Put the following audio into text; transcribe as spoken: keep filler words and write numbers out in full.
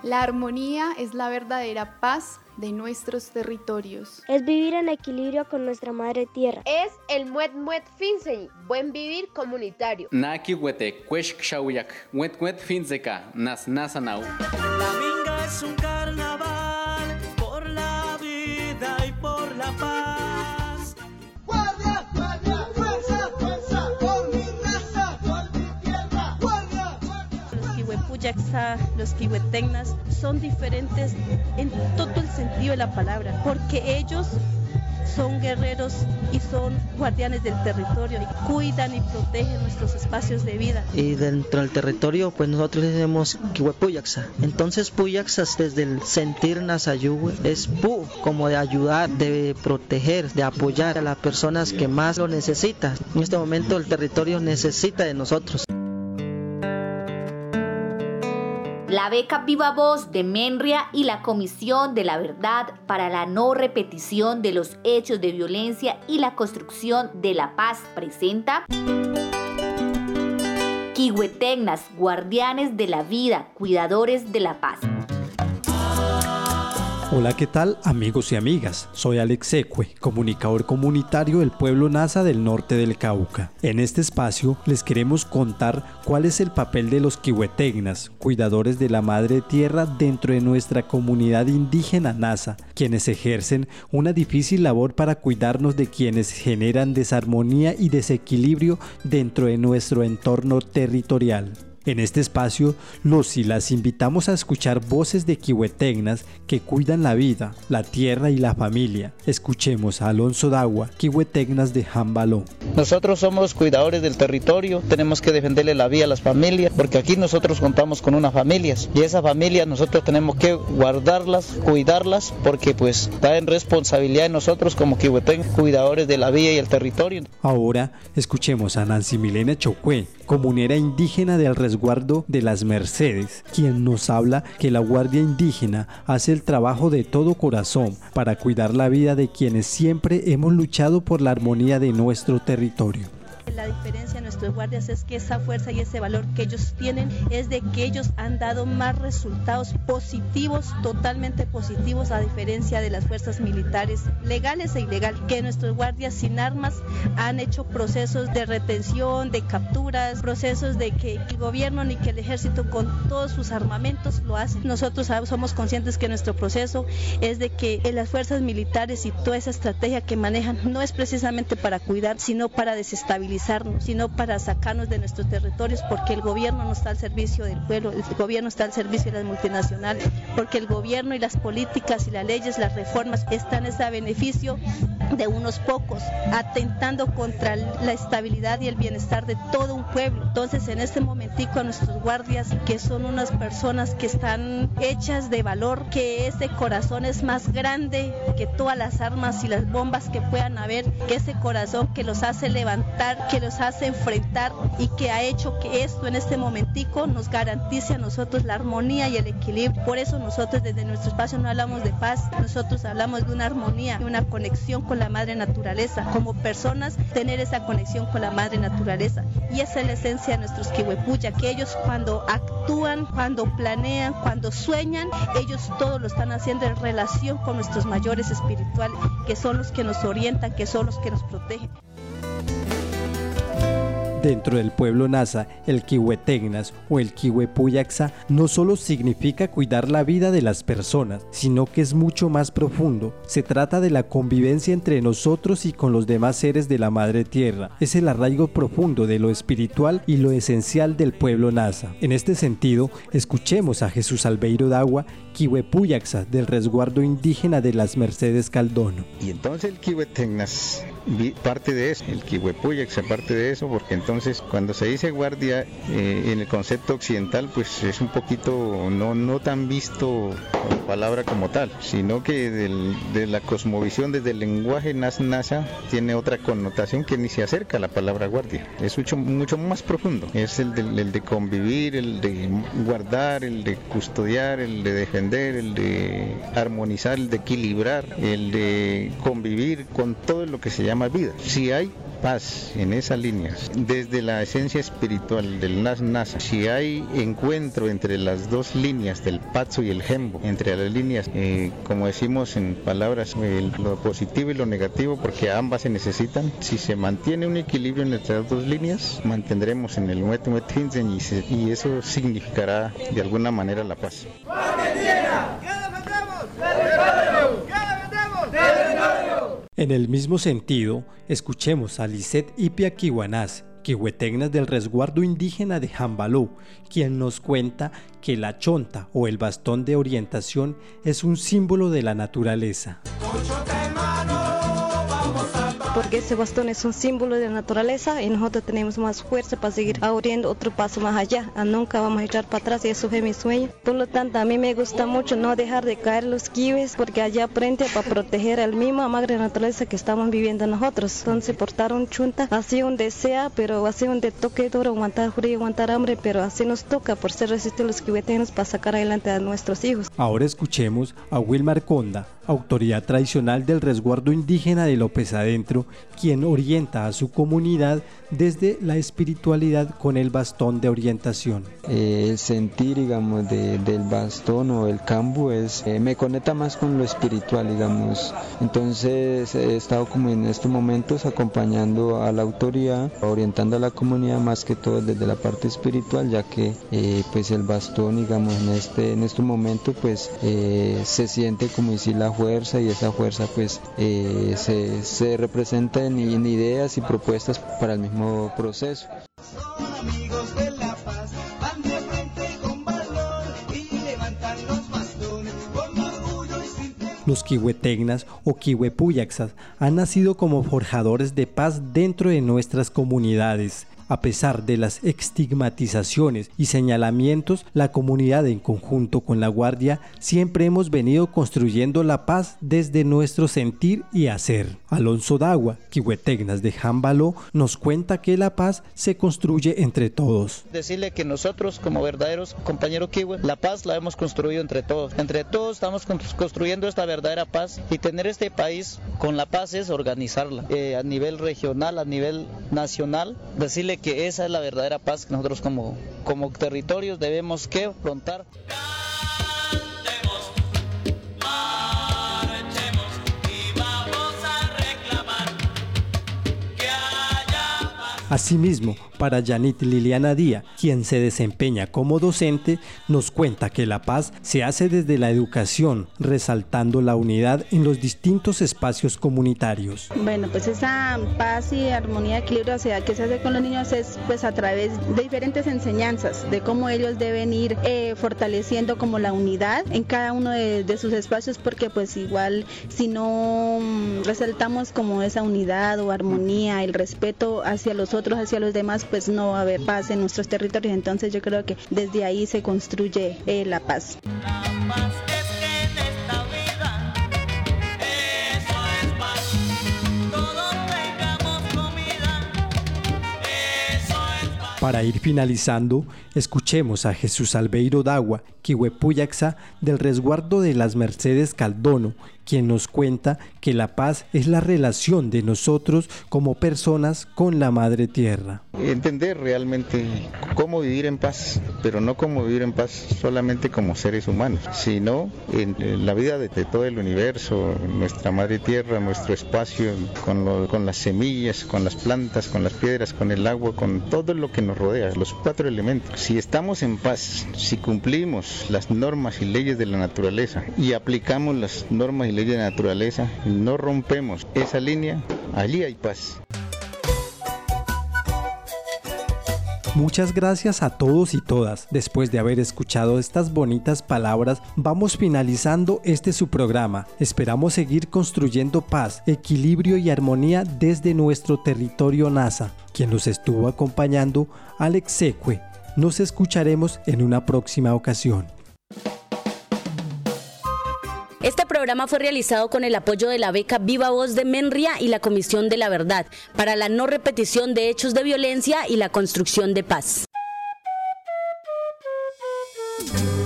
La armonía es la verdadera paz de nuestros territorios. Es vivir en equilibrio con nuestra madre tierra. Es el muet muet finsei, buen vivir comunitario. Naki huete kuesh kshawiyak, muet muet finseka, nas nasanau. La minga es un carnaval por la vida y por la paz. Guardia, guardia, fuerza, fuerza, por mi raza, por mi tierra. Guardia, guardia. Los kiwepuyaksa, los kiwetegnas son diferentes en todo el sentido de la palabra, porque ellos son guerreros y son guardianes del territorio y cuidan y protegen nuestros espacios de vida. Y dentro del territorio, pues nosotros decimos kiwepuyaksa. Entonces puyaksa desde el sentir nasayuwe es pu, como de ayudar, de proteger, de apoyar a las personas que más lo necesitan. En este momento el territorio necesita de nosotros. La beca Viva Voz de Menria y la Comisión de la Verdad para la No Repetición de los Hechos de Violencia y la Construcción de la Paz presenta Kiwetegnas, guardianes de la vida, cuidadores de la paz. Hola, ¿qué tal amigos y amigas? Soy Alex Ecue, comunicador comunitario del pueblo Nasa del norte del Cauca. En este espacio les queremos contar cuál es el papel de los kiwetegnas, cuidadores de la madre tierra dentro de nuestra comunidad indígena Nasa, quienes ejercen una difícil labor para cuidarnos de quienes generan desarmonía y desequilibrio dentro de nuestro entorno territorial. En este espacio, los y las invitamos a escuchar voces de kiwetegnas que cuidan la vida, la tierra y la familia. Escuchemos a Alonso Dagua, kiwetegnas de Jambaló. Nosotros somos cuidadores del territorio, tenemos que defenderle la vida a las familias, porque aquí nosotros contamos con unas familias, y esas familias nosotros tenemos que guardarlas, cuidarlas, porque pues está en responsabilidad de nosotros como kiwetegnas, cuidadores de la vida y el territorio. Ahora, escuchemos a Nancy Milena Chocue, comunera indígena del resguardo de las Mercedes, quien nos habla que la Guardia Indígena hace el trabajo de todo corazón para cuidar la vida de quienes siempre hemos luchado por la armonía de nuestro territorio. La diferencia de nuestros guardias es que esa fuerza y ese valor que ellos tienen es de que ellos han dado más resultados positivos, totalmente positivos, a diferencia de las fuerzas militares legales e ilegales, que nuestros guardias sin armas han hecho procesos de retención, de capturas, procesos de que el gobierno ni que el ejército con todos sus armamentos lo hacen. Nosotros somos conscientes que nuestro proceso es de que las fuerzas militares y toda esa estrategia que manejan no es precisamente para cuidar, sino para desestabilizar, sino para sacarnos de nuestros territorios, porque el gobierno no está al servicio del pueblo, el gobierno está al servicio de las multinacionales, porque el gobierno y las políticas y las leyes, las reformas están a beneficio de unos pocos, atentando contra la estabilidad y el bienestar de todo un pueblo. Entonces, en este momentico a nuestros guardias, que son unas personas que están hechas de valor, que ese corazón es más grande que todas las armas y las bombas que puedan haber, que ese corazón que los hace levantar, que los hace enfrentar y que ha hecho que esto en este momentico nos garantice a nosotros la armonía y el equilibrio. Por eso nosotros desde nuestro espacio no hablamos de paz, nosotros hablamos de una armonía, de una conexión con la madre naturaleza. Como personas, tener esa conexión con la madre naturaleza. Y esa es la esencia de nuestros kiwepuya, que ellos cuando actúan, cuando planean, cuando sueñan, ellos todo lo están haciendo en relación con nuestros mayores espirituales, que son los que nos orientan, que son los que nos protegen. Dentro del pueblo Nasa, el kiwetegnas o el kiwepuyaksa no solo significa cuidar la vida de las personas, sino que es mucho más profundo. Se trata de la convivencia entre nosotros y con los demás seres de la madre tierra. Es el arraigo profundo de lo espiritual y lo esencial del pueblo Nasa. En este sentido, escuchemos a Jesús Albeiro Dagua, kiwepuyaksa del resguardo indígena de las Mercedes Caldono. Y entonces el kiwetegnas parte de eso, el kiwepuyaksa parte de eso, porque entonces cuando se dice guardia eh, en el concepto occidental, pues es un poquito no, no tan visto la palabra como tal, sino que del, de la cosmovisión desde el lenguaje nas-nasa tiene otra connotación que ni se acerca a la palabra guardia, es mucho, mucho más profundo, es el de, el de convivir, el de guardar, el de custodiar, el de defender, el de armonizar, el de equilibrar, el de convivir con todo lo que se llama vida. Si hay paz en esas líneas, desde la esencia espiritual del Nas Nasa, si hay encuentro entre las dos líneas del Patso y el Jembo, entre las líneas, eh, como decimos en palabras, eh, lo positivo y lo negativo, porque ambas se necesitan, si se mantiene un equilibrio entre las dos líneas, mantendremos en el Wet Wet Finsen y, se, y eso significará de alguna manera la paz. En el mismo sentido, escuchemos a Lisset Ipia Kiwanás, quihuetegnas del resguardo indígena de Jambaló, quien nos cuenta que la chonta o el bastón de orientación es un símbolo de la naturaleza. Porque ese bastón es un símbolo de la naturaleza y nosotros tenemos más fuerza para seguir abriendo otro paso más allá. Nunca vamos a echar para atrás y eso es mi sueño. Por lo tanto, a mí me gusta mucho no dejar de caer los kiwis, porque allá aprende para proteger al mismo madre naturaleza que estamos viviendo nosotros. Entonces, portar un chunta, así donde sea, pero así donde toque duro, aguantar frío, aguantar hambre, pero así nos toca por ser resistentes los kiwetenos para sacar adelante a nuestros hijos. Ahora escuchemos a Wilmar Conda, autoridad tradicional del resguardo indígena de López Adentro, quien orienta a su comunidad desde la espiritualidad con el bastón de orientación. Eh, el sentir, digamos, de, del bastón o el cambu es, eh, me conecta más con lo espiritual, digamos. Entonces he estado como en estos momentos acompañando a la autoridad, orientando a la comunidad más que todo desde la parte espiritual, ya que eh, pues el bastón, digamos, en este en este momento pues eh, se siente como decir la fuerza, y esa fuerza pues eh, se, se representa en, en ideas y propuestas para el mismo proceso. Son amigos de la paz, van de frente con valor y levantan los bastones con orgullo y sin temor. Los quihuetegnas o quihuepuyaxas han nacido como forjadores de paz dentro de nuestras comunidades. A pesar de las estigmatizaciones y señalamientos, la comunidad en conjunto con la Guardia siempre hemos venido construyendo la paz desde nuestro sentir y hacer. Alonso Dagua, quihuetegnas de Jambaló, nos cuenta que la paz se construye entre todos. Decirle que nosotros como verdaderos compañeros kiwi, la paz la hemos construido entre todos. Entre todos estamos construyendo esta verdadera paz, y tener este país con la paz es organizarla eh, a nivel regional, a nivel nacional. Decirle que esa es la verdadera paz que nosotros como, como territorios debemos que afrontar. Asimismo, para Yanit Liliana Díaz, quien se desempeña como docente, nos cuenta que la paz se hace desde la educación, resaltando la unidad en los distintos espacios comunitarios. Bueno, pues esa paz y armonía, equilibrio, o sea, que se hace con los niños es pues a través de diferentes enseñanzas, de cómo ellos deben ir eh, fortaleciendo como la unidad en cada uno de, de sus espacios, porque pues igual si no um, resaltamos como esa unidad o armonía, el respeto hacia los otros, hacia los demás, pues no va a haber paz en nuestros territorios. Entonces yo creo que desde ahí se construye eh, la paz. La paz es que en esta vida, eso es paz. Todos tengamos comida, eso es paz. Para ir finalizando, escuchemos a Jesús Albeiro Dagua, quihuepuyaxa del resguardo de las Mercedes Caldono, quien nos cuenta que la paz es la relación de nosotros como personas con la Madre Tierra. Entender realmente cómo vivir en paz, pero no cómo vivir en paz solamente como seres humanos, sino en la vida de, de todo el universo, nuestra Madre Tierra, nuestro espacio, con, lo, con las semillas, con las plantas, con las piedras, con el agua, con todo lo que nos rodea, los cuatro elementos. Si estamos en paz, si cumplimos las normas y leyes de la naturaleza y aplicamos las normas y leyes de la naturaleza, no rompemos esa línea, allí hay paz. Muchas gracias a todos y todas. Después de haber escuchado estas bonitas palabras, vamos finalizando este su programa. Esperamos seguir construyendo paz, equilibrio y armonía desde nuestro territorio Nasa. Quien nos estuvo acompañando, Alex Secue. Nos escucharemos en una próxima ocasión. Este programa fue realizado con el apoyo de la beca Viva Voz de Menria y la Comisión de la Verdad para la no repetición de hechos de violencia y la construcción de paz.